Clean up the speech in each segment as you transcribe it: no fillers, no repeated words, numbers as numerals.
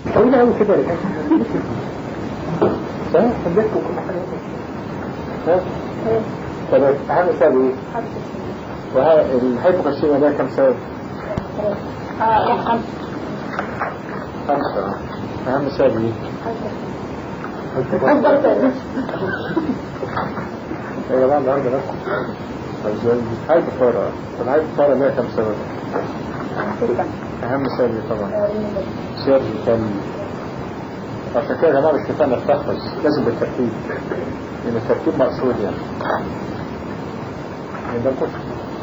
طويلة أوي كده يا صح؟ حبيتكم كل حاجة ها؟ طب أهم سبب إيه؟ الهايبوكالسيميا ده كم سبب؟ خمسة. أهم سبب إيه؟ يا جماعة النهاردة بس هايبوكالسيميا. الهايبوكالسيميا ليها كم سبب؟ أهم سبب طبعا سيرجيكال. عشان كده يا جماعة مش كفاية انك تحفظ، لازم بالترتيب، لأن الترتيب مقصود يعني. ده كله.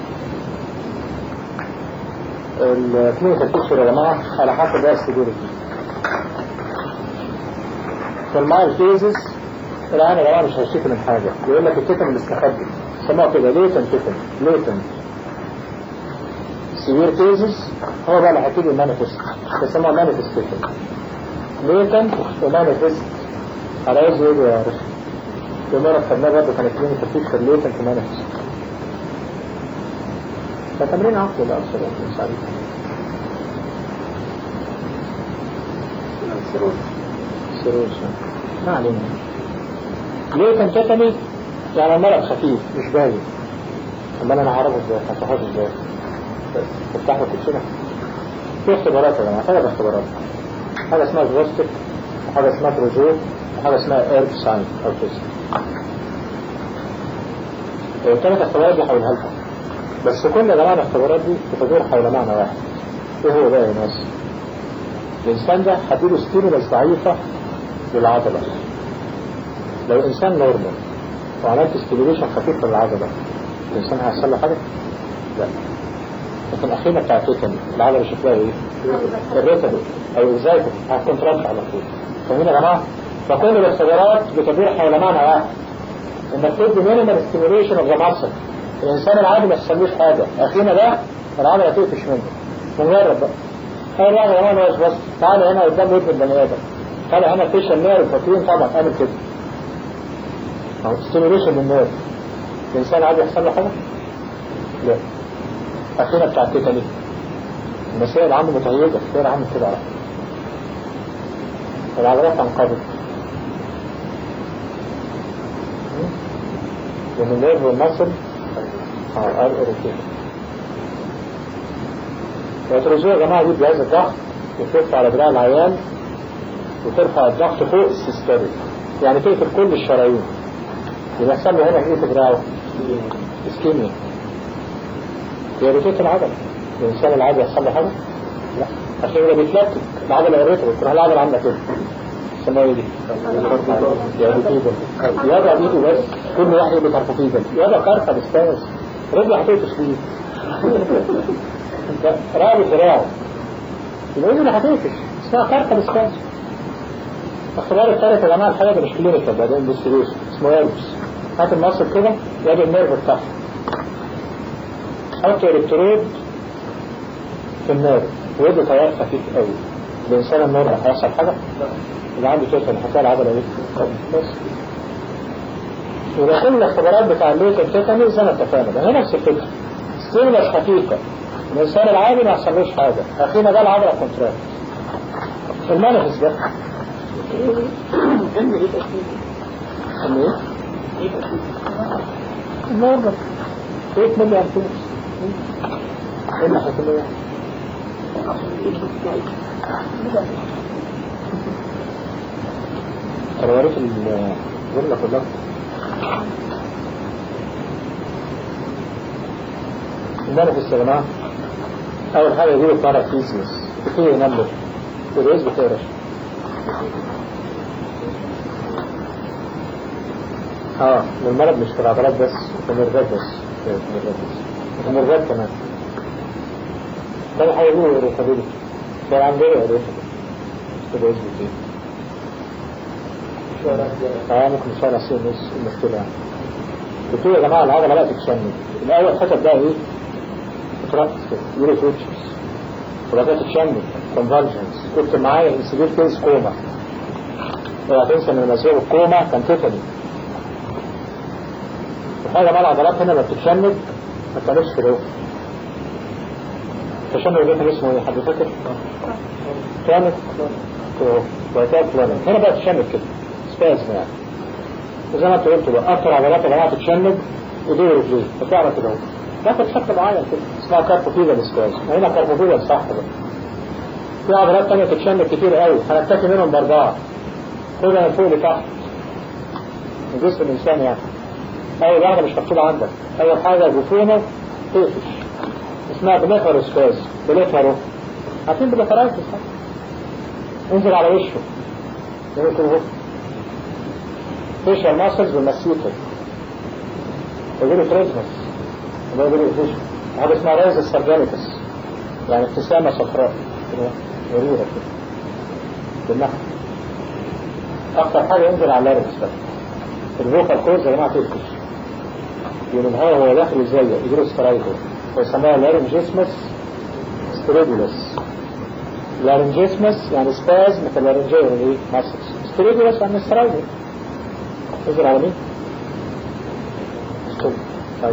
الكلينيكال بيكتشر يا جماعة على حسب بقى السيفيريتي. في المايل كيزز الآن يا جماعة مش هيشتكي من حاجة، يقول لك التيتن مستخبي، سموها كده ليتن تيتن، ليتن. سيفير كيزز هو بقى اللي هيبتدي المانيفست، بيسموها مانيفست تيتن. ليتن ومانيفست على ايه زيادة يا رشد؟ بمرة خدناه برضه كان كلينيكال بيكتشر ليتن ومانيفست. فتمرين عقل لا أكثر يعني مش عارف. سيروز ما علينا. ليتن تيتني يعني المرض خفيف مش باين. امال انا هعرفه ازاي؟ هتحفظه ازاي؟ تفتح له كلنا في اختبارات يا جماعه، ثلاث اختبارات. حاجه اسمها زوستك، وحاجه اسمها بروجول، وحاجه اسمها ايرف ساين او تيست. الثلاث اختبارات دي هقولها لكم، بس كل يا جماعه الاختبارات دي بتدور حول معنى واحد. ايه هو بقى يا ناس؟ الانسان ده هتديله ستيمولس ضعيفه للعضله. لو انسان نورمال وعملت ستيميوليشن خفيف للعضله، الانسان هيحصل له حاجه؟ لا. لكن الأخيرة بتاعت تيتن العضلة شكلها ايه؟ الريتابل او ازاي هتكونتراكت على طول. فاهمين يا جماعة؟ فكل الاختبارات بتدور حول معنى واحد، انك تدي مينيمال ستيميوليشن اوف ذا ماسل. الانسان العادي ما يحصلوش حاجة، اخينا ده العضلة تقفش منه. نجرب بقى. اول واحد يا جماعة بس تعالى هنا قدام ودن البني ادم، تعالى هنا فيشل نيرف فاكرين طبعا اعمل كده او ستيميوليشن للنيرف. الانسان العادي يحصل له حاجة؟ لا. أخيرا بتاعت تيتاني المسائل عنده متهيجة كتير عنده كده على العضلات تنقبض ومن النيرف والمصل الارئريتين. وترجوع يا جماعة دي بجهاز الضغط وترفع على دراع العيان وترفع الضغط فوق السيستوليك، يعني تقفل كل الشرايين. يبقى يحصل له هنا ايه في دراعه؟ اسكيميا. هي روتيت العضلة. الإنسان العادي يحصل له حاجة؟ لا. عشان كده بيتلكك العضلة الريتبل، تروح العضلة عاملة كده. اسمها ايه دي؟ يضع ايده بس، كل واحد يقول له كارفوفيجل، يضع كارفة بستاز، رجله هتقفش فيه. رابط ذراعه. يبقى ايده اللي هتقفش، اسمها كارفة بستاز. اختبار الثالث يا جماعة الحاجة دي مش كلينيكال بعدين انفستيجيشن، اسمه يابس. هات المصل كده، يجي النيرف بتاعها. حط الكترود في النار ويدي تيار خفيف قوي. الانسان النار هيحصل حاجه؟ اللي عنده توصل هتلاقي العضله دي بس. يبقى كل الاختبارات بتاع الليتن تيتاني زي ما اتفقنا ده نفس الفكره. ستيمولس خفيفه الانسان العادي ما يحصلوش حاجه، اخينا ده العضله كونتراكت. المانيفس ده ايه؟ النهارده 8 ملي امبير. ايه اللي حصل له؟ ترواريخ الغرلة كلها. المانيفست يا جماعة أول حاجة يجيب البارافيزيوس كتير ينمر والرئيس بتقرش. المرض مش في العضلات بس، في النرفات بس، في النرفات كمان. تاني حاجة يجيبوا الريتابيلتي، كان عندنا الريتابيلتي الرئيس بتقرش. ممكن شارع سي نص المشكلة. بتقول يا جماعة العضلة بقى تتشنج. الأول حسب بقى إيه؟ تركت يورو توتشرز وبقى تتشنج كونفالجنس. كنت معايا انسبير كيس كوما. اوعى تنسى ان المسؤول الكوما كان تيتاني. وحاجة بقى العضلات هنا ما بتتشنج ما كانوش كده. تشنج ده كان اسمه ايه؟ حد فاكر؟ كانت وقتها فلانك. هنا بقى تشنج كده سبازم يعني. وزي ما انت قلت بقى اكتر عضلات يا جماعه تتشنج ايديه ورجليه فتعرف كده اهو. تاخد شكل معين كده اسمها كاربوفيجال سبازم. وهنا كاربوفيجال صح بقى. في عضلات ثانيه تتشنج كتير قوي هنكتفي منهم باربعه. خدها من فوق لتحت. من جسم الانسان يعني. اول واحده مش مكتوبه عندك. اول حاجه جفونه تقفش. اسمها بليفاروسبازم. بليفارو. عارفين بليفارايتس صح؟ انزل على وشه. يقول كده فيشال ماسلز والمسيطر. يقولوا تريزمس. يقولوا فيشال. هذا اسمها رايز السرجانيكس. يعني ابتسامة صفراء. مريرة كده. بالنحو. أكثر حاجة ينزل على اللارنكس بقى. الفوكال كورز يا جماعة تقفش. يقول الهواء هو داخل ازاي يجيله سترايكو. ويسموها لارنجيسمس ستريدولس. لارنجيسمس يعني سباز مثل لارنجيال ايه؟ ماسلز. ستريدولس يعني سترايكو. نزل على مين؟ استوب عايز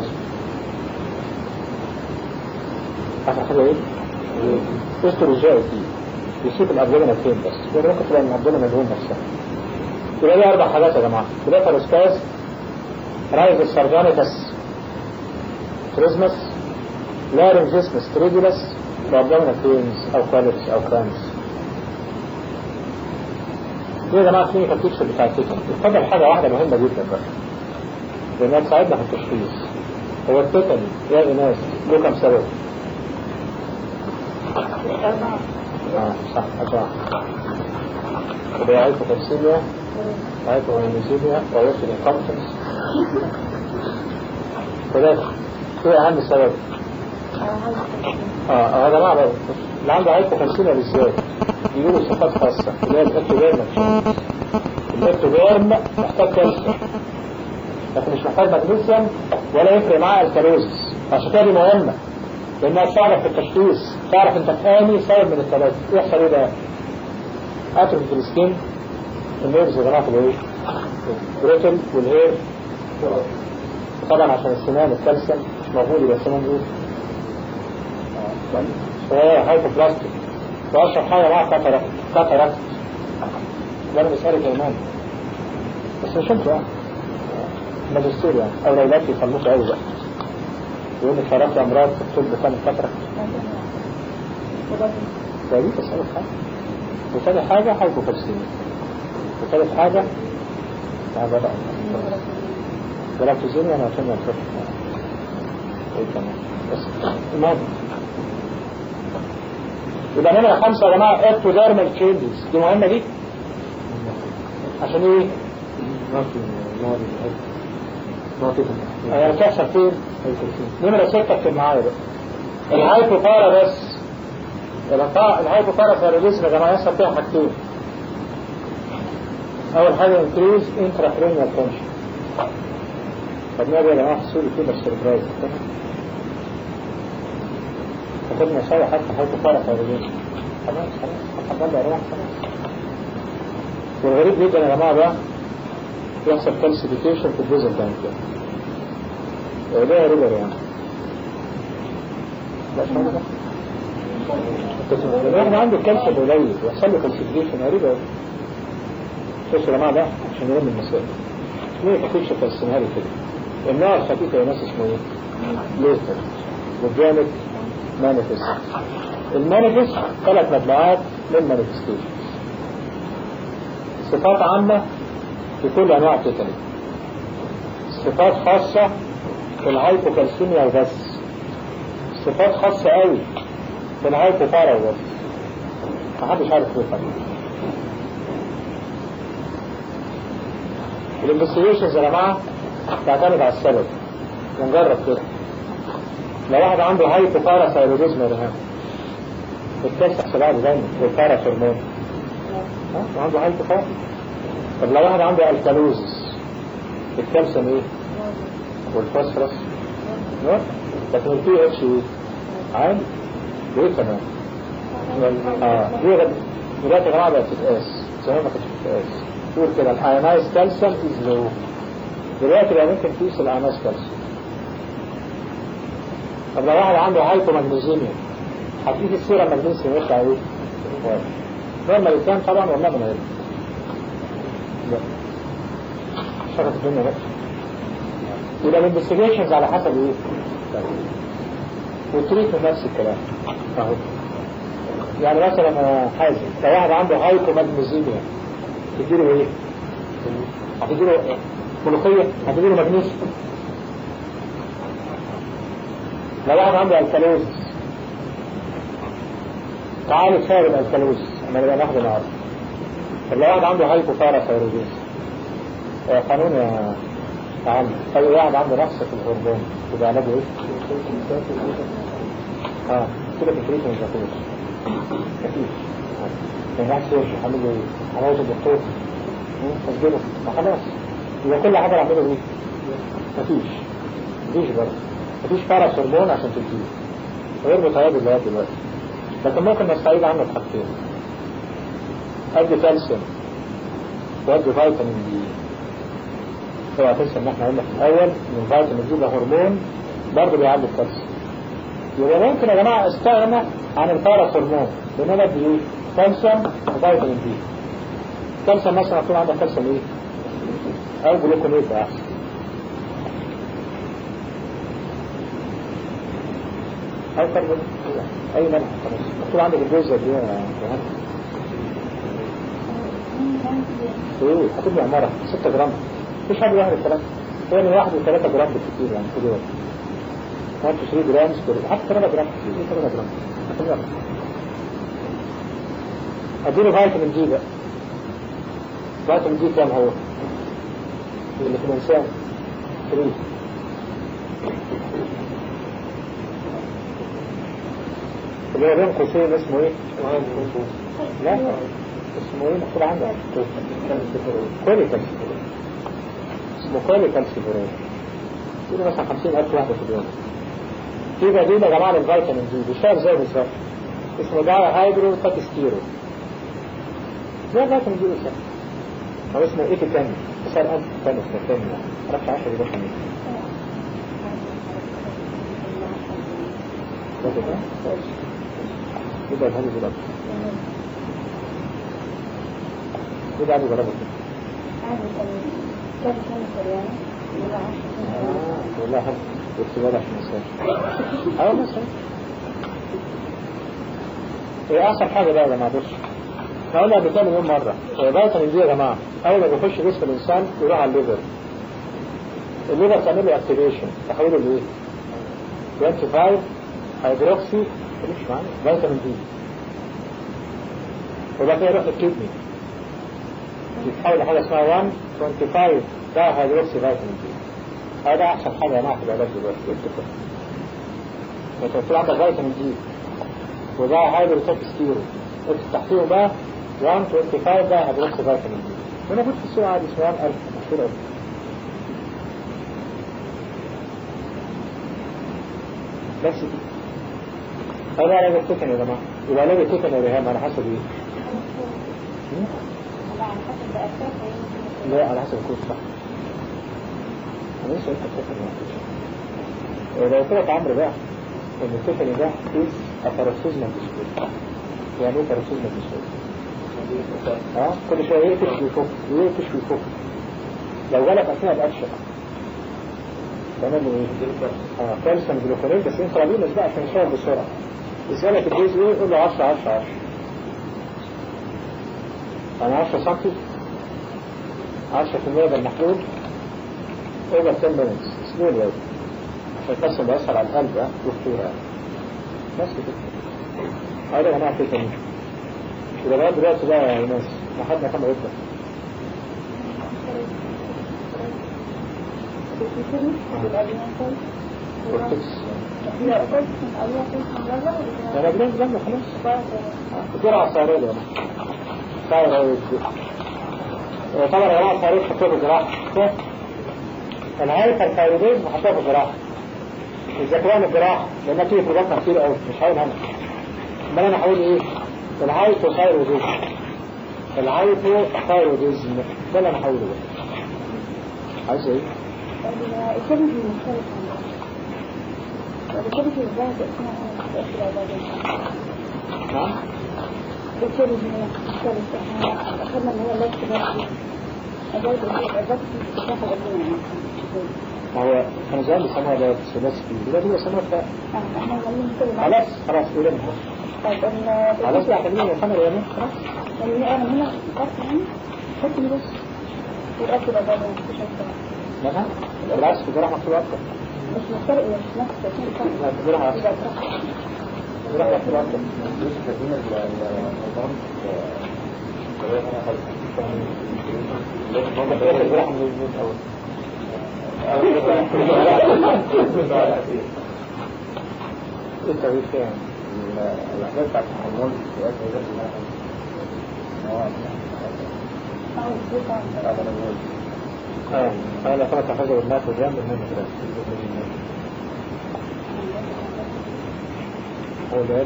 آخر حاجة ايه؟ استوب الجاي دي يسيب الأبدالة فين بس يعني ممكن تلاقي الأبدالة مجهول نفسها. يبقى دي أربع حاجات يا جماعة. بليفاروسباز رايز السرجانيكس تريزمس لارنجيسمس ستريدولس وأبدالة فينز أو كالرز أو كرانز. دي يا جماعة كلينيكال بيكتشر بتاع التيتاني. اتفضل حاجة واحدة مهمة جدا بقى لأنها تساعدنا في التشخيص. هو التيتاني يا إناس له كم سبب؟ صح أربعة. وده هايبوكالسيميا هايبوهيموزيميا ووصل الكونفرنس. وده ايه أهم سبب؟ هذا معنى اللي عنده هايبوكالسيميا بالذات يقولوا صفات خاصة اللي هي الأكتوبيرم. الأكتوبيرم محتاج كالسيوم لكن مش محتاج مغنيسيوم ولا يفرق معاه الكالوزيس. عشان كده دي مهمة لأنها تساعدك في التشخيص. تعرف انت في أنهي سبب من الثلاثة. يحصل ايه ده؟ أتروفي في السكين النيرفز يا جماعة في الايه؟ البريتل والهير. طبعا عشان السنان الكالسيوم مش موجود يبقى السنان ايه؟ فهي هايبوبلاستيك. وأشهر حاجة معاها كاتاراكت. ده أنا بسألك يا إيمان بس مش انتوا يعني ماجستير يعني أولادات يخلصوا أول بقى يقول لك شرفت أمراض في الطب كانت كاتاراكت. فدي بسألك حاجة. وثاني حاجة هايبوكالسيميا. وثالث حاجة هذا بقى جلاكتوزيميا أنا عشان ينفرق ايه كمان بس المهم. يبقى نمرة 5 يا جماعة ابتوديرمال تشينجز. دي مهمة دي عشان ايه؟ بتحصل فين؟ نمرة 6 اكتب معايا بقى. الهايبوبارا بس. الهايبوبارا ثيرابيزم يا جماعة يحصل فيها حاجتين. أول حاجة increase intracranial tension. خدناها دي يا جماعة حصولي كده السيربرايز. فكرنا سوا حتى هايبوبارا ثيرابيزم. خلاص حضرنا أروح خلاص. والغريب جدا يا جماعة بقى يحصل كالسيفيكيشن في الجزء الدانكيا. وده ريبر يعني لا شو هذا الواحد عنده كالسيوم قليل يحصل له كالسيفيكيشن غريبة. شوفوا يا جماعة بقى عشان نرمي المسائل ليه تخش كالسيناري كده. النوع الخفيف يا ناس اسمه ايه؟ ليتر والجامد مانيفست. المانيفست 3 مجموعات من مانيفستيشن. صفات عامة في كل أنواع التيتاني. صفات خاصة في الهايبوكالسيميا وبس. صفات خاصة قوي في الهايبوبارا وبس. محدش عارف ايه فرق. الانفستيجيشنز يا جماعة تعتمد على السبب. ونجرب كده. لو واحد عنده هايبوبارا ثيروديزم يا رهان الكالسيوم سبعه دايما والبارا هرمون عنده هايبوبارا. طب لو واحد عنده الكالوزيس الكالسيوم ايه؟ والفوسفورس نور. لكن البي اتش ايه؟ عالي. وايه كمان؟ دلوقتي يا جماعه بقت تتقاس زمان ما كانتش بتتقاس. تقول كده الايونايز كالسيوم از لو. دلوقتي بقى ممكن تقيس الايونايز كالسيوم. طب لو واحد عنده هايبومagnesemia هتيجي السيرة المغنيسيوم يطلع ايه؟ نورمال الكلام طبعا والله من غير لا شرط الدنيا بقى. يبقى الانفستيجيشنز على حسب ايه؟ والتريتمنت نفس الكلام اهو. يعني مثلا حازم لو واحد عنده هايبومagnesemia تديله ايه؟ هتديله ملوخية، هتديله مغنيسيوم. لو واحد عنده الكالوزس تعالوا تفارق الكالوزس انا بقى ناخده النهارده. طب لو واحد عنده هايبوباراثايرويديز قانون يا عم اي واحد عنده نقص في الهرمون يبقى علاجه ايه؟ كده في التريتمنت مفيش ما ينفعش يرجع عامل له ايه؟ عملت الدكتور تسجيله ما خلاص يبقى كل حاجه اعمله ايه؟ مفيش برضه مفيش فرس هرمون عشان تديه غير متعب اللي هو دلوقتي. لكن ممكن نستعيد عنه بحاجتين ادي كالسيوم وادي فيتامين دي. اوعى تنسى ان احنا قلنا في الاول ان الفيتامين دي ده هرمون برضه بيعلي الكالسيوم. يبقى ممكن يا جماعه استغنى عن الفرس هرمون لان انا ادي ايه؟ كالسيوم وفيتامين دي. كالسيوم مثلا يكون عندك كالسيوم ايه؟ او جلوكونيت احسن. او كربون اي ملح خلاص مكتوب عندك الجزء دي يا جماعه ايه هتبقى لي عماره 6 جرام مفيش حد واحد الكلام هو من 1 ل 3 جرام بالكتير يعني كل يوم 1 3 جرام حتى 3 جرام كتير 3 جرام هتبقى اديله فيتامين دي بقى. فيتامين دي كام هو اللي في الانسان 3 اللي هو بين قوسين اسمه ايه؟ لا اسمه ايه مكتوب عندك؟ كولي كالسيفورين. اسمه كولي كالسيفورين. يقولوا مثلا 50,000 واحدة في اليوم. في بديل يا جماعة للفيتامين دي بيشتغل زي بالظبط اسمه داي هيدرو تاكستيرو. زي الفيتامين دي بالظبط. هو اسمه ايتيكان بس انا انت كان استخدامه يعني معرفش 10 يبقى خميس. يبقى هذا جرب يبقى هذا جرب والله حد اكتبال عشان نسال ايوه مثلا ايه احسن حاجه بقى يا جماعه بص هقولها بكام يوم مره فيتامين دي يا جماعه اول ما بيخش جسم الانسان يروح على الليفر تعمل له اكتيفيشن تحوله لايه 25 هيدروكسي مش معنى فيتامين دي وبعد كده يروح للكدني يتحول لحاجه اسمها 125 ده هيدروكسي فيتامين دي. هذا احسن حاجه يا جماعه في العلاج دلوقتي انت بتقول عندك فيتامين دي وده هيدروكسيستيرو انت تحتيه بقى 125 ده هيدروكسي فيتامين دي وانا كنت في السوق عادي اسمه 1000 مشهور قوي. بس كده هذا علاج التكن يا جماعه. يبقى علاج التكن يا ريهام على حسب ايه؟ لا على حسب الكود صح. انا لسه قلت التكن لو قلت لك عمرو بقى ان التكن ده is a paroxysmal disorder. يعني ايه paroxysmal disorder؟ كل شويه يقفش ويفك لو جالك اثناء الاكشن تعمل له ايه؟ كالسيوم جلوكونيت بس انت رابينس بقى عشان يشتغل بسرعه. يسألك الجيز ايه يقول له 10 10 10 يعني 10 سنتي 10% ده المحلول over 10 minutes سلول يعني عشان الكالسيوم بيأثر على القلب والخطورة بس كده. هذا يا جماعة كده مين إذا بقى دلوقتي بقى يا ناس لحدنا كم يبدأ أنا بلاد جنة خلاص كتير على الصيرية يا صيرية طبعا يا جماعة الصيرية حطوها في الجراحة الهايفر ثايرويديزم حطوها في الجراحة الذكران الجراحة لأنها تيجي في البطنة كتير قوي مش هقول هنا امال أنا هقول إيه الهايفر ثايرويديزم الهايفر ثايرويديزم ده اللي أنا هقوله بقى عايز إيه؟ وبالتالي في الزاهد اسمها تأثير عبادة. نعم؟ بالتالي هنا الثالثة أخذنا من هو الله تبارك عبادة استشاف ربنا. ما هو كانوا زمان بيسموها عبادة ثلاثي دلوقتي بيسموها فاء. خلاص قول انت. خلاص بقى خلينا نفهم يعني خلاص. يعني أنا هنا قصة يعني حكم بس يؤثر عبادة استشاف. نعم؟ بالعكس في جراحة مكتوب أكتر. مش مختلق مش نفس الشيء. لا في جراحة أكتر. جراحة مكتوب أكتر. مش كثير النظام جراحة من الموت أول. ايه التغيير فيها؟ الأحداث بتاعت الهرمون في وقت أنا فرق حاجة بالناس والجنب إنهم هو ده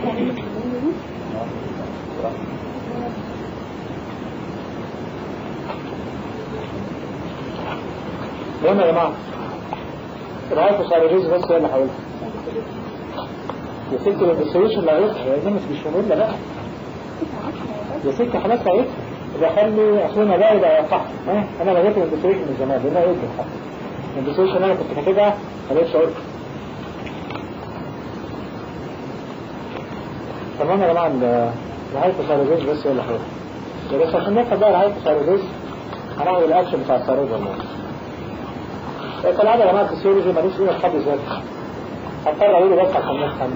المهم يا جماعة رأيك وصارجيز بس هي اللي حاولها يا ست الانفستيشن لقيتها يا جماعة مش مهمة بقى يا ست خلاص لقيتها إذا خلي أصلنا بقى يبقى يقع أنا لقيت الانفستيشن من زمان لأنها قلت الحق الانفستيشن أنا كنت كاتبها ما لقيتش قلت تمام يا جماعة رأيك وصارجيز بس هي اللي حاولها بس عشان نفهم بقى رأيك وصارجيز هنعمل الأكشن بتاع الصاروخ والله الكلام يا جماعة الفسيولوجي ماليش قيمة حد ذاته هضطر أقوله بس عشان نفهم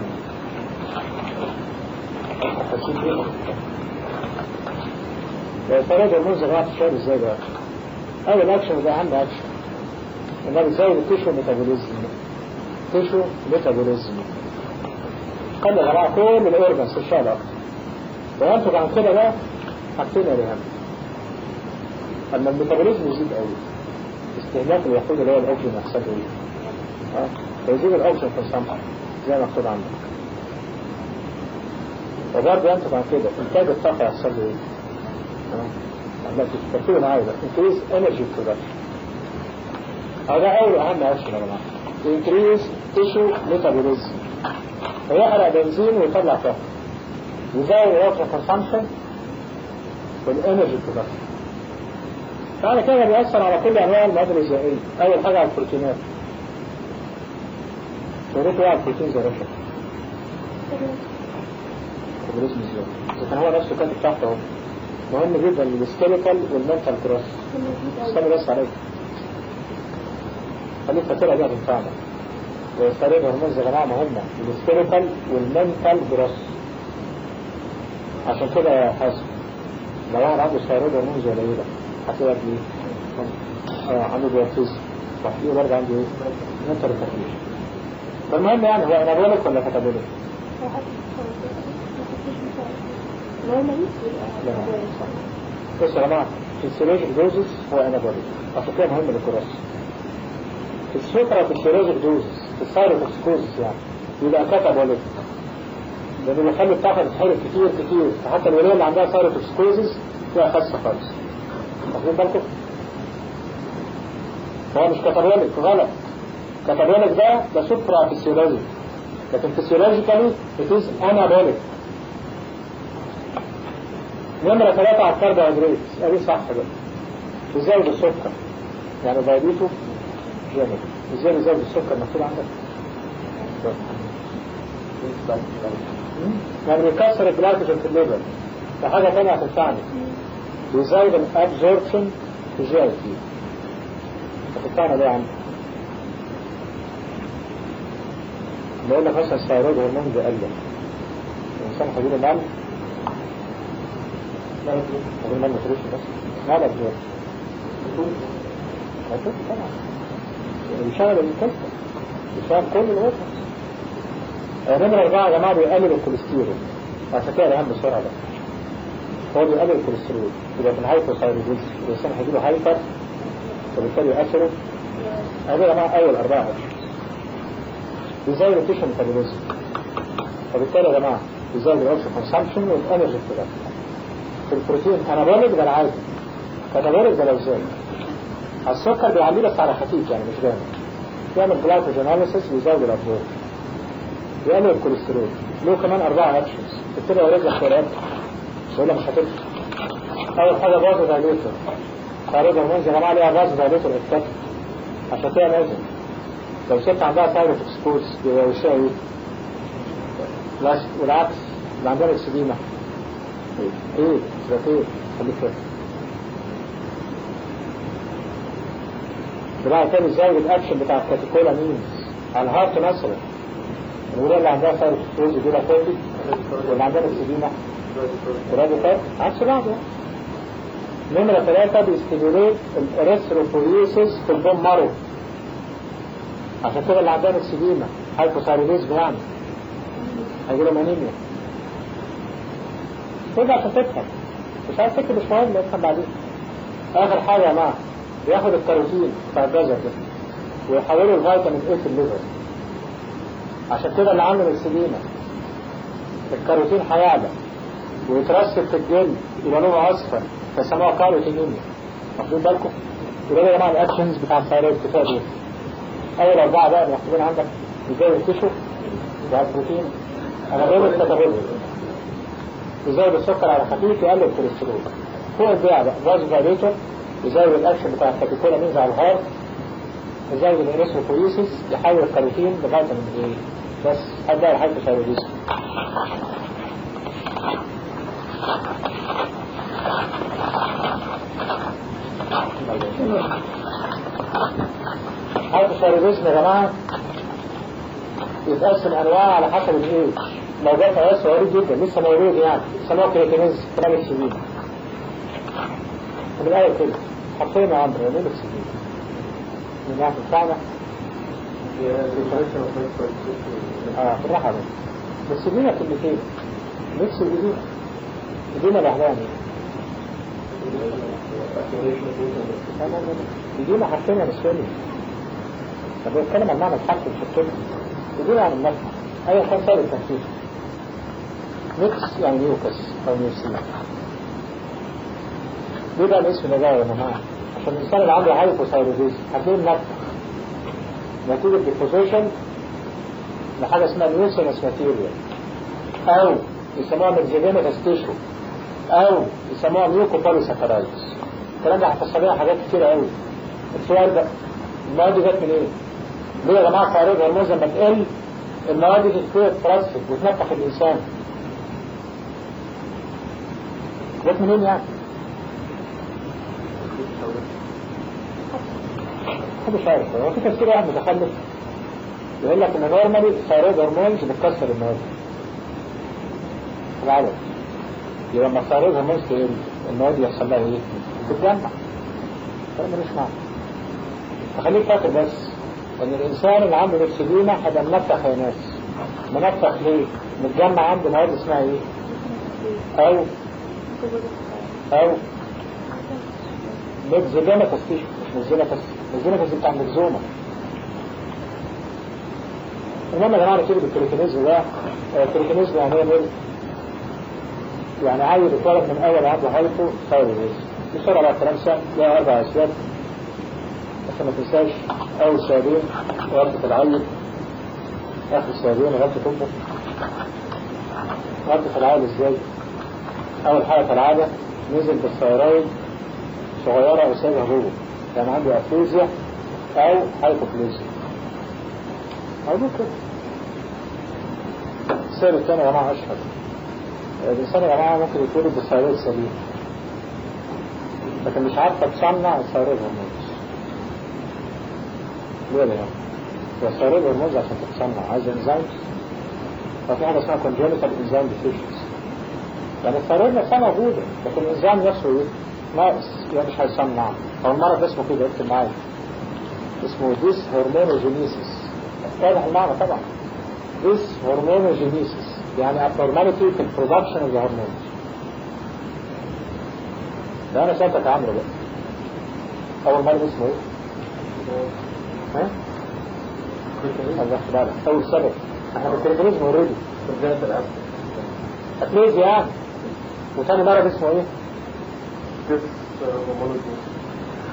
الصاروخ والموز يا جماعة الشغل ازاي بقى أول أكشن ده أهم أكشن إنها بتزود التيشو ميتابوليزم قال يا جماعة كل الأورجنز في الشغل أكتر وأنتوا عن كده بقى حاجتين يا ريهام أما الميتابوليزم يزيد قوي استهلاك الوقود اللي هو الأوكسجين يحصل ايه فيزيد الأوكسجين في السمع زي ما مكتوب عندك وبرضه أنت بعد كده إنتاج الطاقة يحصل ايه تفكروا معايا ده increase energy production هذا أول أهم أكشن يا جماعة increase tissue metabolism فيحرق بنزين ويطلع طاقة يزود الوقت consumption والenergy production يعني كده بيأثر على كل أنواع المواد الغذائية أول حاجة على البروتينات شريط على البروتين زي رشا كبريزم ازاي إذا كان هو نفسه كاتب تحت اهو مهم جدا السكيليتال والمنتال كروس استنى بس عليك خليك فاكرها دي هتنفعنا ويستريد هرمون يا جماعة مهمة السكيليتال والمنتال كروس عشان كده يا حاسب لو واحد عنده ستيرويد هرمون زي قليلة هتبقى ايه؟ عنده ديابيتس صحيح برضه عنده ايه؟ منتال كروس فالمهم يعني هو انابوليك ولا كاتابوليك؟ لا بص يا جماعة الفسيولوجيك دوزز هو انابوليك عشان كده مهم للكراس السكر في الفسيولوجيك دوزز في السايروتوكسيكوزس يعني يبقى كاتابوليك لأنه بيخلي الطاقة تتحرق كتير فحتى الولاية اللي عندها سايروتوكسيكوزس فيها خاصة خالص واخدين بالكم؟ هو مش كاتابوليك غلط كاتابوليك ده سوبرا فسيولوجيك لكن فسيولوجيكالي it is anabolic نمرة 3 على الكربوهيدرات ادي صح بقى بيزود السكر يعني دايبيتو جامد ازاي بيزود السكر مكتوب عندك يعني بيكسر الجلايكوجين في الليفر ده حاجة تانية هتنفعني بيزود الابزوربشن في جي اي تي هتنفعنا ليه عندك بقول لك مثلا الثيرويد هرمون بيقلل الانسان هيجيله مال هيجيله مال مفروش بس مال ابزوربشن هتشوف طبعا بيشغل الكلفة بيشغل كل الوقت نمرة 4 يا جماعة بيقلل الكوليسترول عشان كده الأهم بسرعة ده هو بيقلل الكوليسترول يبقى في الهايبوثايرويدزم الإنسان هيجيله هايبر وبالتالي يأثره هذا يا جماعة أول 4 بيزود التيشو ميتابوليزم فبالتالي يا جماعة بيزود الأوكسجين كونسامشن والإنرجي برودكشن في البروتين أنابوليك ده العادي كاتابوليك ده لو زاد السكر بيعليه بس على خفيف يعني مش جامد يعمل جلايكوجينوليسيس ويزود الأبزوربشن يقلل الكوليسترول. له كمان 4 اكشنز تبتدي اوريك لك خيارات ولا مش هتفرق. اول حاجه بازو دايليتور، ثايرويد هرمونز يا جماعه ليها بازو دايليتور افكت عشان كده لازم لو ست عندها ثايرويد اكسبورس يبقى وشها ايه؟ والعكس اللي عندها اكسديما ايه؟ تبقى ايه؟ خليك فاكر. دلوقتي تاني ازاي الاكشن بتاع الكاتيكولامينز على الهارت مثلا. الولاد اللي عندها ثايرويد اكسبورس دي لا كوفي واللي عندها اكسديما وراديكال عكس بعض. نمرة 3 بيستيموليت الاريثروبويسيس في البون مارو عشان كده اللي عندها اكسديما هايبوثايروديزم يعني هيجيلهم انيميا كده عشان تفهم. مش عايز تكتب مش مهم افهم بعدين. اخر حاجة يا جماعة بياخد الكاروتين بتاع الجزر ده ويحوله الفيتامين ايه في الليفر عشان كده اللي عنده اكسديما الكاروتين هيعلى ويترسب في الجلد يبقى لونه اصفر فسموها كاروتينيميا. واخدين بالكم؟ يبقى يا جماعه الاكشنز بتاع الثايرويد كفايه دول. اول 4 بقى مكتوبين عندك ازاي التشو بتاع البروتين انابيبك كاتابوليك يزود السكر على خفيف يقلل الكوليسترول. هو البيع بقى فازو دايليتور يزود الاكشن بتاع الكاتيكولامينز على الهارت يزود الاريثروبويسيس يحول الكاروتين لفيتامين ايه بس هتلاقي الهايبوثايروديزم. الهايبوثايروديزم يا جماعه يتقسم انواع على حسب الايج. لو جاء فيروس صغير جدا لسه مولود يعني سموه كريتينيز كراميك سيدين من الاول كده حطينا عمرو ليه سيدين من ناحيه بتاعنا بالراحه بس السيدين كلمتين نفس الجديدة لوحدها الجديدة حرفيا مسؤولية. طب بيتكلم عن معنى الحرف في الكلمة الجديدة عن النفع أي حاجة سهل التنفيذ. نكس يعني نيوكس أو نيوسين. ليه بقى الاسم ده يا جماعة؟ عشان الإنسان اللي عنده هايبوثايروديزم هتلاقيه النفع نتيجة ديبوزيشن لحاجة اسمها نيوسينس ماتيريال أو يسموها ميرزيدينيتاس تيشو أو يسموها ميوكوبوليساكرايدز. الكلام ده هتفصل لنا حاجات كتير قوي. السؤال ده المواد دي جت منين؟ ليه يا جماعة الثايرويد هرمونز لما تقل المواد دي تترسب وتنفخ الإنسان؟ جت منين يعني؟ محدش عارف. هو في تفسير واحد متخلف يقول لك ان نورمالي الثايرويد هرمونز بتكسر المواد العدد. يبقى لما الثايرويد هرمونز تقل المواد يحصل لها ايه؟ بتتجمع. الكلام ملوش معنى. فخليك فاكر بس ان الانسان اللي عنده اكسديما هيبقى منفخ يا ناس. منفخ ليه؟ متجمع عنده مواد اسمها ايه؟ او ميكزيدينيتاس تيشو مش ميكزيدينيتاس بتاع المكزومة. المهم يا جماعة نتيجة الكريتينيزم ده الكريتينيزم يعني ايه ميل؟ يعني عيل اتولد من اول عنده هايبو ثايرويديزم. بسرعة بقى الكلام سهل لها 4 اسباب عشان ما تنساش. اول سببين غلطة العيل، اخر سببين غلطة امه. غلطة العيل ازاي؟ اول حاجة كالعادة نزل بالثايرويد صغيرة او سابها جوه كان عنده افليزيا او هايبوبليزيا او كده. السبب الثاني يا جماعة اشهر. الانسان يا جماعة ممكن يتولد بالثايرويد سليم لكن مش عارفة تصنع الثايرويد هرمونز. ليه يعني؟ والثايرويد هرمونز عشان تتصنع عايز انزيمز. ففي حاجة اسمها congenital enzyme deficiency. يعني الثايرويد نفسها موجودة لكن الانزيم نفسه ايه؟ ناقص يعني مش هيصنع. او المرض اسمه كده اكتب معايا اسمه ديس هرمونوجينيسيس. واضح المعنى طبعا. ديس هرمونوجينيسيس يعني abnormality في البرودكشن of the hormones. ده انا سألتك يا عمرو بقى اول مرض اسمه ايه؟ ها؟ الله بالك اول سبب احنا بالكريتينيزم اوريدي اتليزيا يعني. وثاني مرض اسمه ايه؟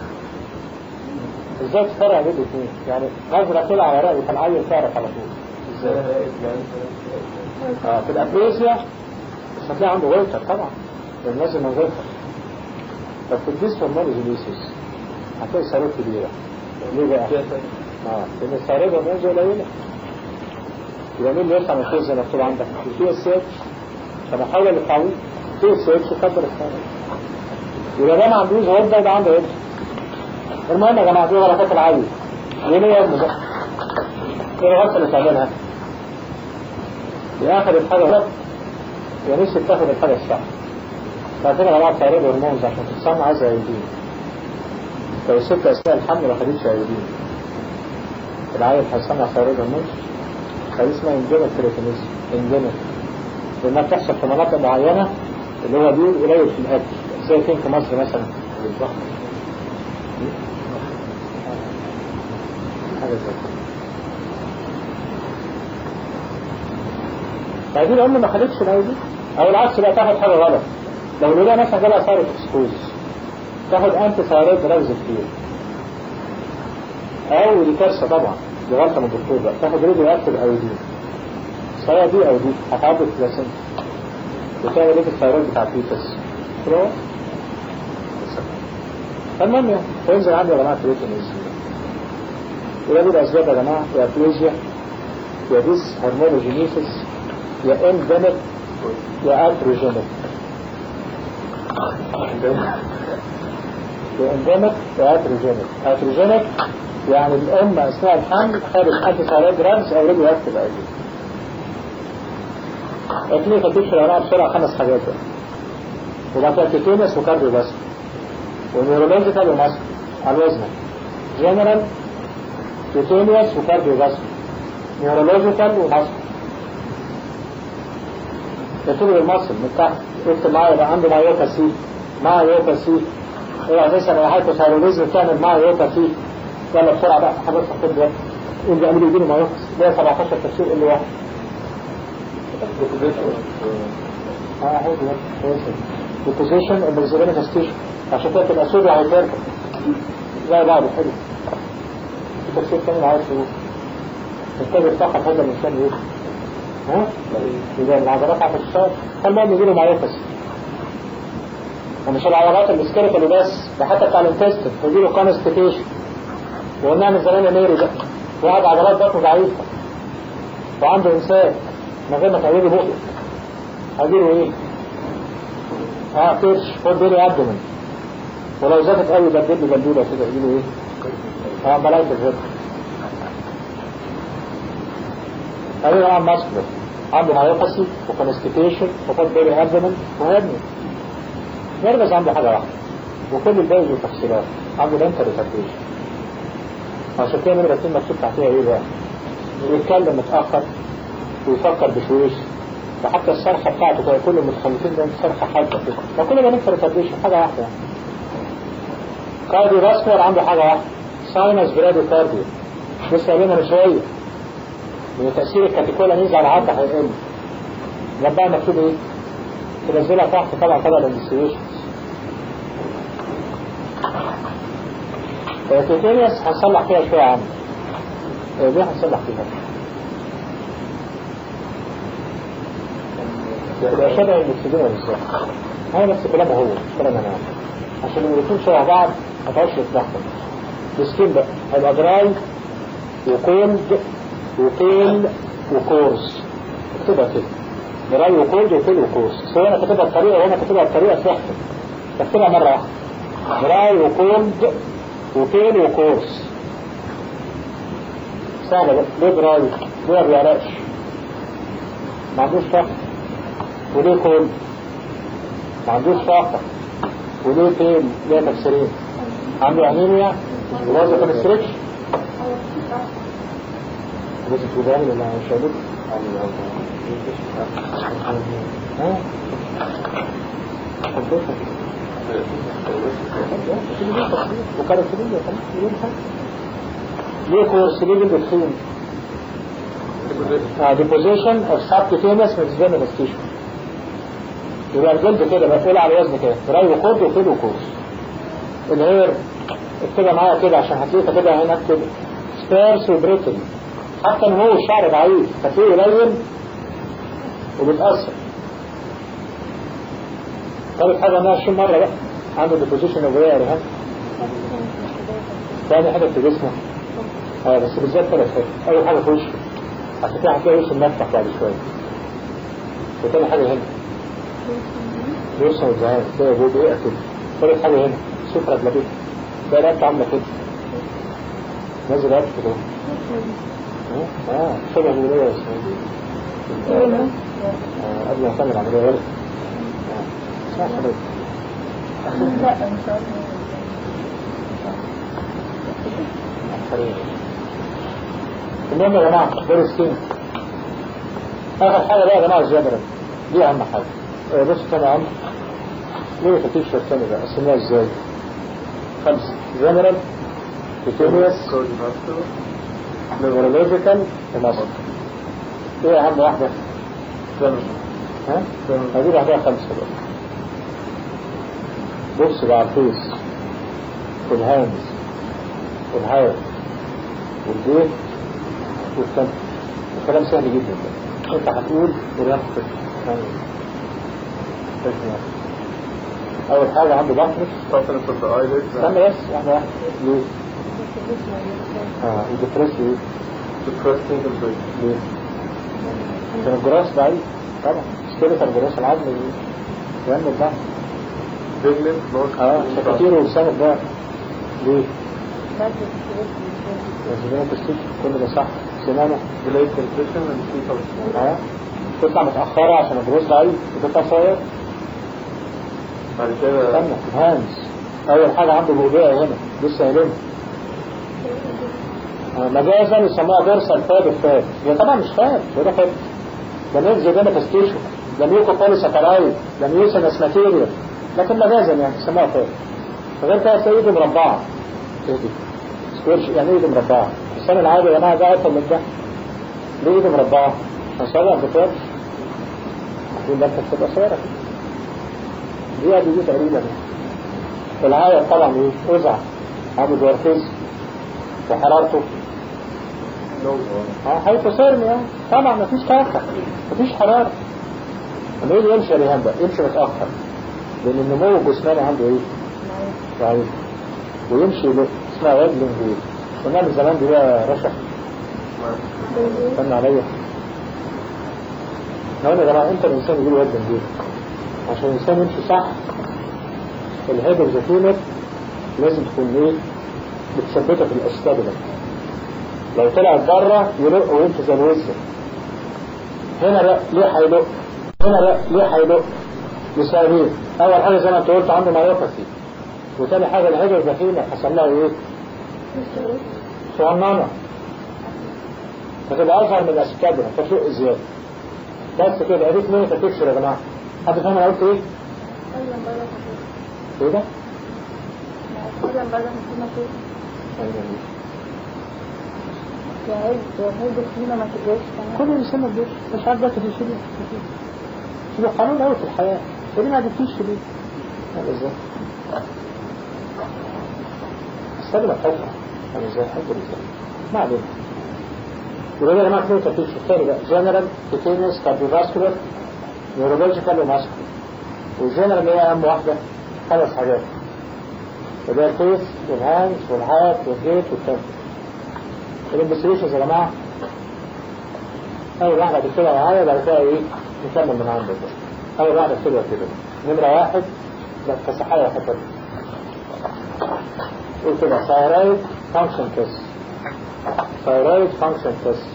ازاي تفرق بين الاثنين؟ يعني نظرة كده على رأي كان عيل تعرف على طول في الابريزيا مش هتلاقي عنده ويتر طبعا، لان لازم من ويتر. طب في الديسفورمالوجينيسيس هتلاقي سيارات كبيرة. ليه بقى؟ لان السيارات هرمونز قليلة. يبقى مين اللي يرفع من فوق زي ما مكتوب عندك؟ التي اس اتش. فبحاول للتعويض تي اس اتش يكبر السيارات. يبقى ده ما عندوش غده وده عنده غده. المهم يا جماعه دي غلطات العاليه. ليه يا ابني ده؟ ايه الغلطه اللي تعملها؟ يا اخد الحاجه غلط يا نفسك تاخد الحاجه الصح. فعندنا يا جماعه تغيير هرمونز عشان تتصنع عايزه ايودين. لو الست اثناء الحمل ما خدتش ايودين العيل هيصنع تغيير هرمونز. هذه اسمها انجينيك كريتينيزم. انجينيك لانها بتحصل في مناطق معينه اللي هو دي قليل في الاكل، زي فين في مصر مثلا بالضبط حاجه زي كده. فدي الام ما خدتش الايودين او العكس بقى تاخد حاجه غلط. لو الولاده مثلا جالها ثايرويد اكسكوز تاخد انتي ثايرويد دراجز كتير، او دي كارثه طبعا، دي غلطه من الدكتور بقى، تاخد ريديو اكتيف ايودين سواء دي او دي هتعدي البلاسنتا وتعمل ايه في الثايرويد بتاع الفيتس. المهم يعني فينزل عندي يا جماعه كريتينيزم. وده دي الاسباب يا جماعه، يا ابليزيا يا ديس هرمونوجينيسيس يا انديميك يا اتروجينيك. يا انديميك يا اتروجينيك. اتروجينيك يعني الام اثناء الحمل خدت انتي ثايرويد دراجز او ريديو اكتيف ايودين. اكليك هتكشف العناء بسرعه 5 حاجات بقى. وبعد كده كيتونس وكارديو بس ونيورولوجيكال وماسك على وزنك. جنرال كيتونيوس وكارديو بس نيورولوجيكال وماسك. يكتب المصل من تحت اكتب معايا يبقى عنده مايوباسي. مايوباسي ايه اساسا لو هايبوثايروديزم بتعمل مايوباسي. يلا بسرعه بقى حضرتك خد بالك اللي بيعملوا يجيله مايوباسي ده 17 تفسير اللي واحد. البوزيشن والبرزيلينيك ستيشن عشان كده تبقى سوري على الكاركة زي بعض حلو. التفسير الثاني عايز تقول التاجر فقط هذا الإنسان يقول ها؟ يبقى العضلات على الشعر فالمهم يجيله مايوباسي. ومش العضلات الاسكيليتال بس ده حتى بتاع الانتستين يجيله كونستيبيشن. وقلنا من زمان ميري ده واحد عضلات بطنه ضعيفة وعنده إنسان من غير ما تعويضه بقه هيجيله ايه؟ كرش خد بيلي ابدومن. ولو زادت قوي بدل بلدوله كده يجيله ايه؟ ملايكه الرد. هذه طبعا ماسكلر عنده مايوباسي وكونستيبيشن وخد بيلي ابدومن وهبني. نرجس عنده حاجه واحده وكل الباقي له تفصيلات. عنده لانتر ريتارديشن. عشان كده نمره 2 مكتوب تحتيها ايه بقى؟ بيتكلم متاخر ويفكر بشويش. فحتى الصرخة بتاعته كل المتخلفين ده صرخة حادة كده. فكل ما نكتر تدريش حاجة واحدة يعني. كارديو باسكولار عنده حاجة واحدة ساينس براديو كارديو. لسه قايلينها من شوية من تأثير الكاتيكولامينز على العضلة هيقل. جنبها مكتوب ايه؟ تنزلها تحت طبعا الانفستيجيشنز. الكيتينيوس هنصلح فيها شوية عنه. دي هنصلح فيها. يبقى شبه المكسدين بالظبط. هذا نفس كلامه هو مش كلام انا عشان لما يكون شبه بعض ما تعرفش تتلخبط. السكين بقى هيبقى دراي وكولد وتيل وكورس. اكتبها كده دراي وكولد وتيل وكورس. سواء انا كاتبها بطريقه وانا كاتبها بطريقه تحفه. اكتبها مره واحده دراي وكولد وتيل وكورس. سهله بقى. ليه دراي؟ ليه ما بيعرقش؟ ما عندوش طاقه. وليه كول ما عندوش طاقة. وليه تيل ليه تفسيرين. عنده انيميا ووظف الستريكش لازم تقولها لي ولا مش هقول وكانت ليه كورس ليه بالدخين deposition of subcutaneous mesenchymal tissue. يبقى الجلد كده بقول على وزن كده دراي وكورد وفيل وكورس. الهير اكتبها معايا كده عشان هتلاقيها كده هنا اكتب سبيرس وبريتل حتى نمو الشعر ضعيف فتلاقيه قليل وبيتأثر. ثالث حاجة انها 20 مرة بقى عنده ديبوزيشن اوف ايه رهان. ثاني حاجة في جسمه بس بالذات ثلاث حاجات. أول حاجة في وشه عشان كده هتلاقي وشه منفتح بعد شوية. وثاني حاجة هنا يرسم الزهايم ده يبقى ايه كده. ثالث حاجة هنا سفرة لبيت ده رقبت عاملة كده نازل رقبت كده شبه الولية يا اسمه قبل ما أكمل عملية ولد اسمها حبيب لا ان شاء الله. المهم يا جماعة دور السين آخر حاجة بقى يا جماعة الجنرال دي أهم حاجة. بص تاني يا عم ليه فتيش الثاني ده قسمناها ازاي؟ 5 جنرال كوتينيوس نيورولوجيكال ومصر. ايه أهم واحدة؟ جنرال. هذه واحدة 5 بقى. بص بقى على الفيس والهاندز والهاير والبيت والتنف. الكلام سهل جدا ده. انت هتقول وريان خطر. اول حاجة عنده بطرس استنى بس واحدة ليه؟ وديبريس ليه؟ ليه؟ عشان الجراس ضعيف طبعا. سكيلة الجراس العظم يعمل الضعف. شكاتير ولسان الضعف ليه؟ كل ده صح. سنانه تطلع متأخرة عشان الجروس ضعيف وتطلع صغير. بعد كده استنى هانز أول حاجة عنده موضوع هنا لسه قايلينها مجازا يسموها دورسال فاب الفاب. هي طبعا مش فاب وده فاب ده نيفز ده متستيشن ده ميوكو بوليساكرايد ده ميوسينس ماتيريال لكن مجازا يعني يسموها فاب. فغير كده تلاقي ايده مربعة سكويرش يعني ايده مربعة. الإنسان العادي يا جماعة ده أكتر من ده ليه ايده مربعة؟ أصابع بتوابش يقول ده انت بتبقى صغيرة دي تقريبا. العاية طبعا ايه؟ أزع عامل دورفيز وحرارته هيتصيرني يعني طبعا مفيش طاقة مفيش حرارة. لما يجي يمشي ريهان بقى يمشي متأخر لأن النمو الجسماني عنده ايه؟ ضعيف ويمشي له اسمها واد لنجوز. قلنا من زمان دي بقى رشح استنى عليا. نقول يا جماعة امتى الإنسان يجيله واد لنجوز؟ عشان الإنسان يمشي صح الهيد اوف ذا فيمر لازم تكون ايه؟ متثبتة في الأسفل ده. لو طلعت بره يلق ويمشي زي الوزن. هنا بقى ليه هيلق؟ هنا بقى ليه هيلق؟ لسببين. أول حاجة زي ما أنت قلت عنده مايوباثي وتاني حاجة الهيد اوف ذا فيمر حصل لها ايه؟ صغننة فتبقى أصغر من الأسكابرة فتشق زيادة بس كده. قريت ليه فتكسر يا جماعة؟ حد فاهم أنا قلت ايه؟ ايه ده؟ كل الإنسان ما تجيش مش عارف ده تجيش ليه شبه قانون أوي في الحياة وليه ما جبتيش ليه؟ هذا ازاي؟ استنى بحفظها أنا ازاي حفظ ازاي؟ ما علينا. يبقى يا جماعة اثنين تفتيش الثاني بقى جنرال كوتينيوس كارديوفاسكولار نيورولوجيكال وماسكولار. والجنرال هي أهم واحدة 5 حاجات وده الفيس والهاندز والهات والجيت والتنف. الانبستريشنز يا جماعة أول واحدة بكتبها معايا بعد كده ايه نكمل من عندك بقى. أول واحدة بكتبها كده نمرة 1 لا كصحية حتى قول كده ثايرويد فانكشن تيست. ثايرويد فانكشن تيست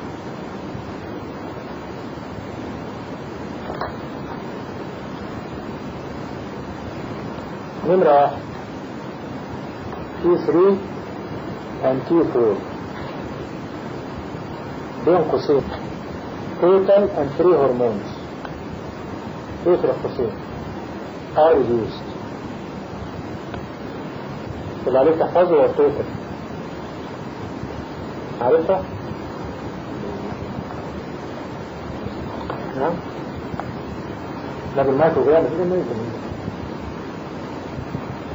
نمرة 1 T3 and T4 بين قوسين total and free hormones اقرأ قوسين are reduced اللي عليك تحفظه هو total عارفها؟ نعم؟ لا بالمايكروجرام مفيش منه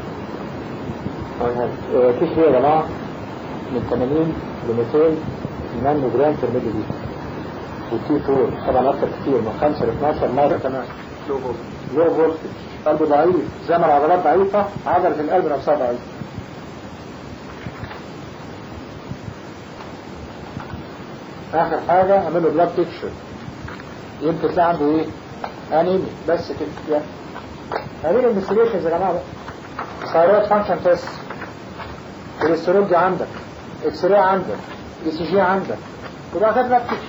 كيف هي يا جماعة من 80 ل 200 نانو جرام في الملي لتر. والتي 4 طبعا اكتر كتير من 5 ل 12 مرة كمان. لو فولتج، قلب ضعيف، زي ما العضلات ضعيفة عضلة القلب نفسها ضعيفة. اخر حاجة اعمل له بلاد بيكشر، يمكن تلاقي عنده ايه؟ انيمي بس كده. هذه الانفستيجيشنز يا جماعة بقى. ثايرويد فانكشن تيست، كوليسترول دي عندك، اكس راي عندك، اي سي جي عندك، وبقى كده بلاد بيكشر.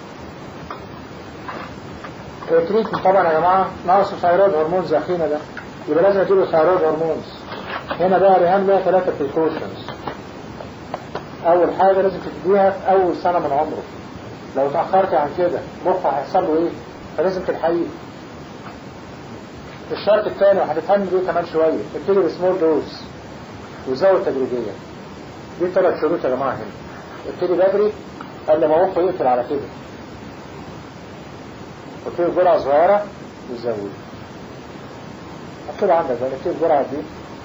التريتمنت طبعا يا جماعة ناقص ثايرويد هرمونز اخينا ده، يبقى لازم اديله ثايرويد هرمونز. هنا بقى ريهام لها 3 بريكوشنز. اول حاجة لازم تديها في اول سنة من عمره. لو تأخرت عن كده مخه هيحصل له ايه؟ فلازم تلحقيه. الشرط الثاني وهتفهم بيه كمان شوية، ابتدي بسمول دوز وزود تدريجيا. دي 3 شروط يا جماعة هنا. ابتدي بدري قبل ما مخه يقفل على كده. ابتدي بجرعة صغيرة وزود. ابتدي عندك بقى ابتدي بجرعة دي.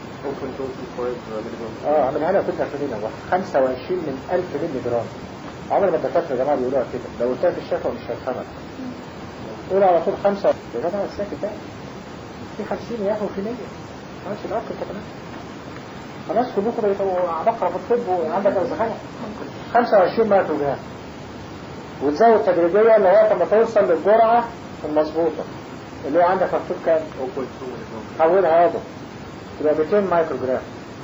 اعملها لها كده في دينا 25 من 1000 مللي جرام. عمر ما الدكاتره يا جماعه بيقولوها كده، لو قلتها في الشفا مش هيفهمك. قول على طول 5 يا جماعه الساكت ده في 50 يا اخي وفي 100 ماشي الاخر كمان. خلاص كلكم بقيتوا عبقرة في الطب وعندك ارزخانه 25 مايكرو جرام وتزود تدريجيا لغايه ما توصل للجرعه المظبوطه اللي هو عندك مكتوب كام؟ حولها هذا يبقى 200 مايكرو جرام.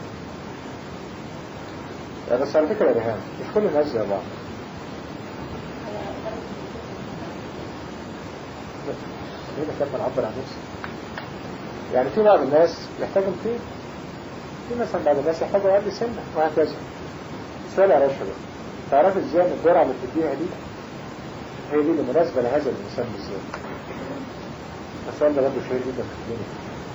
بس على فكره يا ريهام مش كل الناس زي بعض. ليه كيف نعبر عن نفسي؟ يعني في بعض الناس يحتاجوا فيه، في مثلا بعض الناس يحتاجوا أقل سنة وهكذا. سؤال يا رشا بقى، تعرف ازاي ان الجرعة اللي بتديها دي هي دي اللي مناسبة لهذا الإنسان بالذات؟ السؤال ده برضه شهير جدا في الدنيا.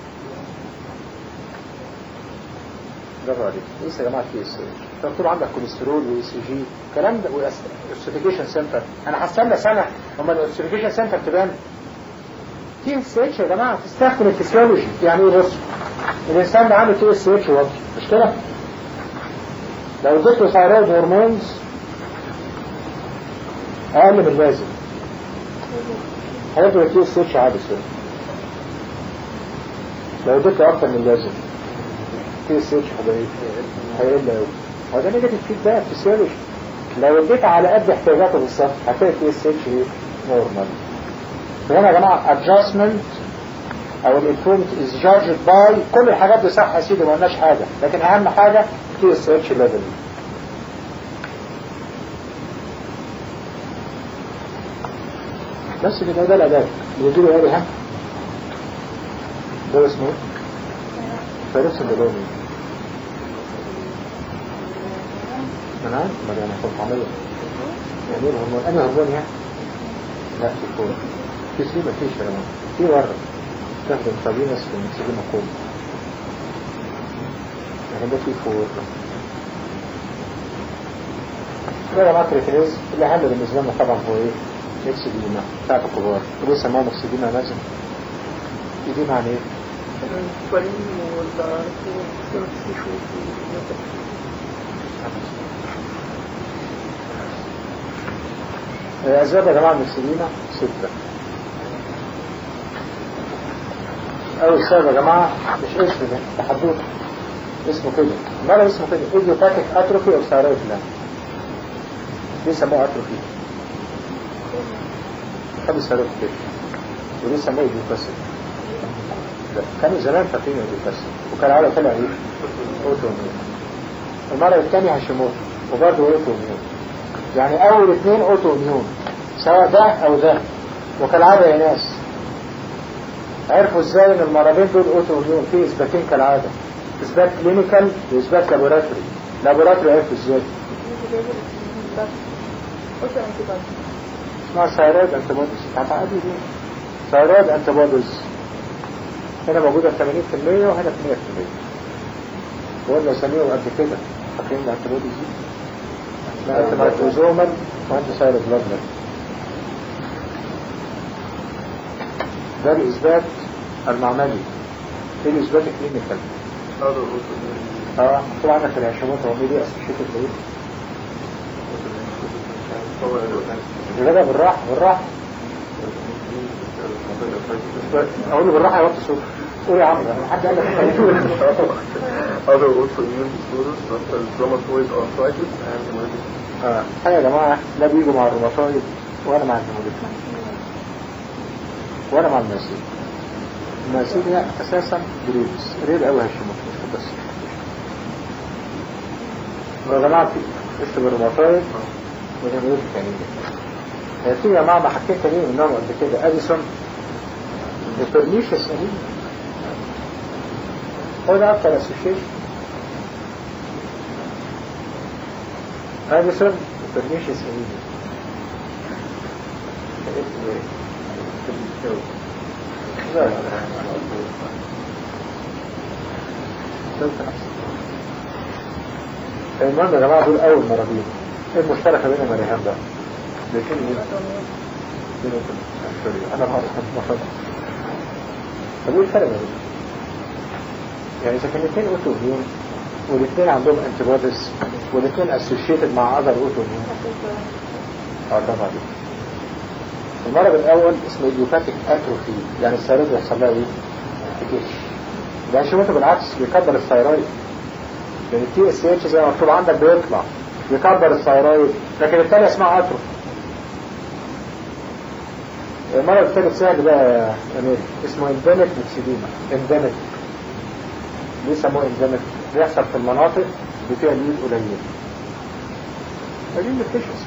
برافو عليك. ايه يا جماعة في اس اتش؟ طول عندك كوليسترول واي سي جي الكلام ده والاستيفيكيشن سنتر. انا هستنى سنة اما الاستيفيكيشن سنتر تبان. تي اس اتش يا جماعة تستخدم الفسيولوجي. يعني ايه؟ بص الانسان ده عنده تي اس اتش واضح مش كده؟ لو اديت له ثايرويد هرمونز اقل من اللازم هيبقى التي اس اتش عادي شوية. لو اديت له اكتر من اللازم تي اس اتش هيقل قوي. هو ده نيجاتيف فيدباك فسيولوجي. لو اديت على قد احتياجاته بالظبط هتلاقي التي اس اتش نورمال. هنا يا جماعة adjustment او الامبروفمنت is judged by كل الحاجات دي صح يا سيدي ما قلناش حاجة، لكن اهم حاجة تي اس اتش ليفل. بس كده ده الاداء اللي يجيله ايه ها؟ ده اسمه فارس الليلوني. انا عارف ما ده انا كنت عامله يعني ايه الهرمون؟ انا هرمون يعني؟ لا تكون في سي مفيش يا جماعه. في ورق تستخدم فابينس في المنسجين مقوم يعني ده في فور. ده يا جماعه كريتينيز اللي اهم بالنسبه لنا طبعا هو ايه؟ اكسديما بتاعت الكبار. وليه سموها اكسديما لازم؟ اكسديما عن ايه؟ الأسباب يا جماعة الاكسديما 6. أول سبب يا جماعة مش اسم ده تحدوث اسمه كده. ماله اسمه كده؟ إيديوباتيك أتروفي أو ثايرويد جلاند. ليه سموه أتروفي؟ خد الثايرويد كده. وليه سموه إيديوباسيك؟ كانوا زمان فاكرين إيديوباسيك وكان عارف طلع إيه؟ أوتوميون. المرة الثانية هاشيموتو وبرضه أوتوميون. يعني أول 2 أوتوميون سواء ده أو ده. وكالعادة يا ناس عرفوا ازاي ان المرضين دول اوتوميون؟ في اثباتين كالعادة، اثبات كلينيكال واثبات لابوراتوري. لابوراتوري عرفوا ازاي؟ اسمها ثايرويد انتيبوديز. هتعقدوا دي ثايرويد انتيبوديز هنا موجودة 80% وهنا 100%. وقلنا سميهم قبل كده فاكرين الانتيبوديز دي؟ اسمها انتيمايكروزومال وانتي ثايرويد بلازما. ده الإثبات المعملي. ايه الإثبات الكلينيكال؟ طبعا عندك الهاشيموتو هو دي أسوشيتد بإيه؟ يبقى بالراحة بالراحة. اقول له بالراحة يوطي صوته. قول يا عم حد قال لك Other autoimmune disorders such as rheumatoid arthritis and hereditary. حاجة يا جماعة لا بيجوا مع الروماتويد ولا مع الهيموليتيك ولا مع الماسيل. الماسيل هي اساسا جريبس ريد قوي هشموت بس. يا جماعة في اسم الروماتويد والهيموليتيك يعني في يا جماعة حاجتين تانيين منهم قبل كده اديسون وبرنيشيس انيميا. هو ده اكتر اسوشيشن اديسون وبرنيشيس انيميا. المهم يا جماعة دول أول مرضين. ايه المشتركة بينهم يا ريهام بقى؟ الاثنين أنا بعرف المفروض. طب ايه الفرق بينهم؟ يعني إذا كان الاثنين أوتوميون والاثنين عندهم انتيبوديز والاثنين اسوشيتد مع أذر أوتوميون. طبعا المرض الأول اسمه إيديوباتيك أتروفي يعني الثيرويد يحصل لها إيه؟ انتكاش. ده شوفته بالعكس بيكبر الثيرويد لأن التي اس اتش زي ما مكتوب عندك بيطلع يكبر الثيرويد لكن الثانية اسمها أتروفي. المرض الثالث سهل بقى أمير اسمه انديميك ميكسيديما. انديميك ليه سموه انديميك؟ بيحصل في المناطق اللي فيها اليود قليل. قليل الفيشس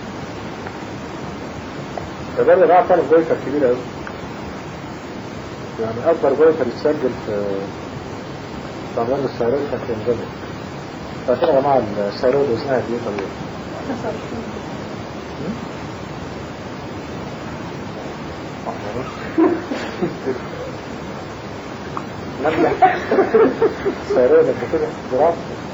فده اللي بقى طالب جويتر كبير قوي يعني اكبر جويتر يتسجل في عمال الثيرويد كانت انديميك. فكده يا جماعه الثيرويد وزنها قد ايه طبيعي؟ 25 نبلة الثيرويد قد كده جرام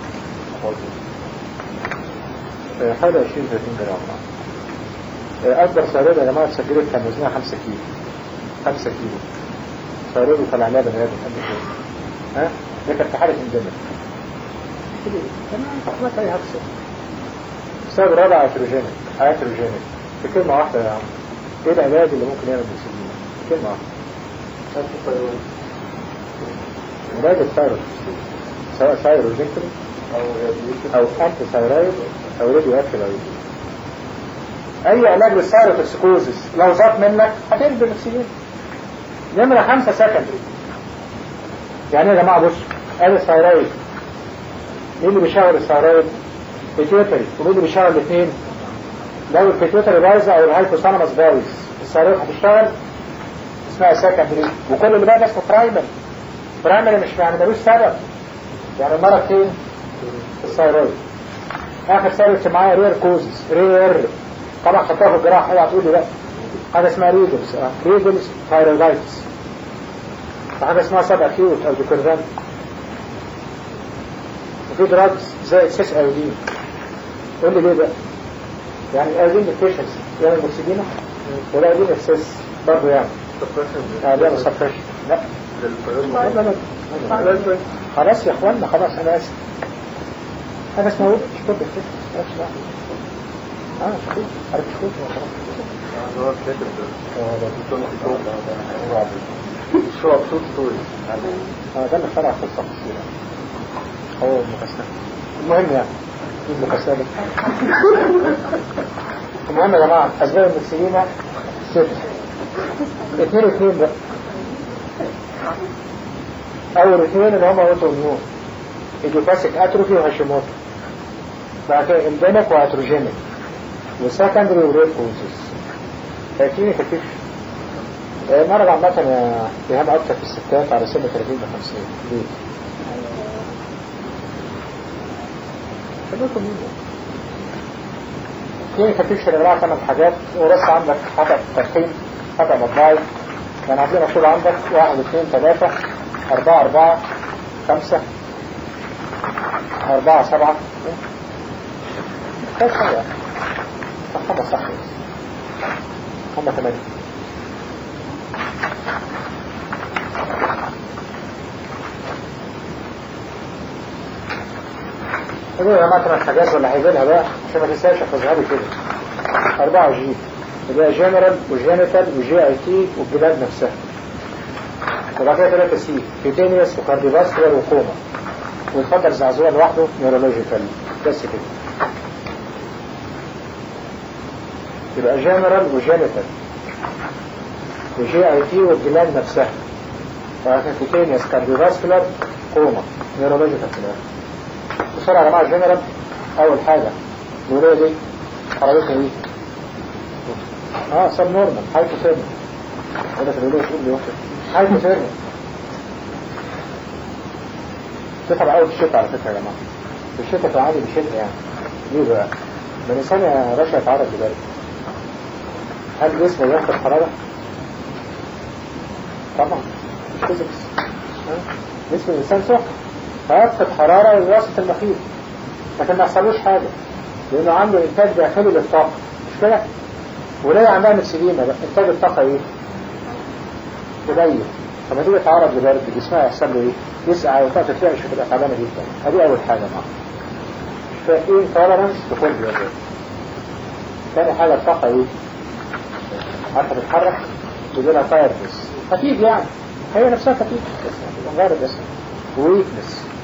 حوالي 20-30 جرام. أكبر ثيرويد يا جماعة اتسجلت كان وزنها 5 كيلو. 5 كيلو ثيرويد وطلع لها بني آدم قد كده. ها؟ ده كانت في حالة اندمج. تمام ما أي هكسر. السبب الرابع اتروجينيك. في كلمة واحدة يا عم. إيه العلاج اللي ممكن يعمل بنسلين؟ كلمة واحدة. علاج الثيرويد سواء ثيروجينكتري أو أنتي ثيرويد أو راديو أكتيف. اي علاج للثيروتوكسيكوزيس لو زاد منك هتقلب بنفسيين. نمرة 5 سكندري. يعني يا جماعة بص ادي الثيرويد. مين اللي بيشغل الثيرويد؟ بيتيوتري. ومين اللي بيشغل الاثنين؟ لو البيتيوتري بايظة او الهايبوثالاموس بايظ الثيرويد هتشتغل اسمها سكندري. وكل اللي بقى ده اسمه برايمري مش يعني ملوش سبب. يعني المرض فين؟ في الثيرويد. اخر سبب معايا رير كوزيس رير طبعا خطوها في الجراحة. اوعى تقول لي بقى حاجة اسمها ريدلز ثايرويدايتس وحاجة اسمها سب اكيوت او ديكورفانت. وفي دراجز زي اكسس ايودين. قول لي ليه بقى؟ يعني الايودين ديفيشنسي يعني المكسدينة والايودين اكسس برضه يعني ده سبريشن. لا خلاص يا اخوانا خلاص انا اسف. حاجة اسمها ويب شكوت الفكرة شكوت عارف شكوت هو كاتب شو ابسوط ستوري ده اللي فرع في التفصيل هو المكسر. المهم يعني المكسر. المهم يا جماعة أسباب المكسرينة 6 2 بقى. أول 2 اللي هم اوتوميون إيديوباتيك أتروفي وهاشيموتو. بعد كده انديميك وأتروجينيك وسكندري وريد كوزيس. فاكرين كتير مرض عامة بيهم أكتر في الستات على سن 30-50. ليه؟ خلوكم مين؟ كلين كتير شريرها 8 حاجات ورص عندك خطأ ترقيم خطأ مطبعي. يعني عندنا مكتوب عندك 1 2 3 4 5 4 7 كيف حاجة؟ هم صح هم 8. قولوا يا جماعة 8 حاجات ولا هيجيلها بقى عشان ما تنساش احفظها لي كده. 4 جي اللي هي جنرال وجينيتال وجي اي تي والجلاد نفسها. وبعد كده 3 سي كيتينيوس وكارديوفاسكولار وكوما. ويتفضل زعزوع لوحده نيورولوجيكال بس كده. يبقى جنرال وجينيتال وجي اي تي والجلاد نفسها. وبعد كده كيتينيوس كارديوفاسكولار كوما نيورولوجيكال في الاخر. بسرعة يا جماعة الجنرال أول حاجة الولاية دي حرارتها ايه؟ سب نورمال هايبوثيرميك. هذا في الولاية تقول لي واحد هايبوثيرميك. تفعل أول في الشتاء على فكرة يا جماعة. في الشتاء في العادي بشتاء يعني. ليه بقى؟ ما الإنسان يا باشا يتعرض لبرد. هل جسمه ياخد حرارة؟ طبعا مش فيزيكس. جسم الإنسان سخن هيفقد حرارة وسط المخيط، لكن ما يحصلوش حاجة لأنه عنده إنتاج داخلي للطاقة. مش كده؟ ولاية عندها مكسدينة بقى إنتاج الطاقة إيه؟ قليل. فما تيجي تعرض لبرد جسمها يحصل له إيه؟ يسقع وطاقة تتفعش وتبقى تعبانة جدا. هذه أول حاجة معاها. مش فاهم إيه انتولرنس تكون بيها. تاني حاجة الطاقة إيه؟ عارفة تتحرك بدونها تايرنس. خفيف يعني. هي نفسها خفيف بس مجرد بس ويكنس.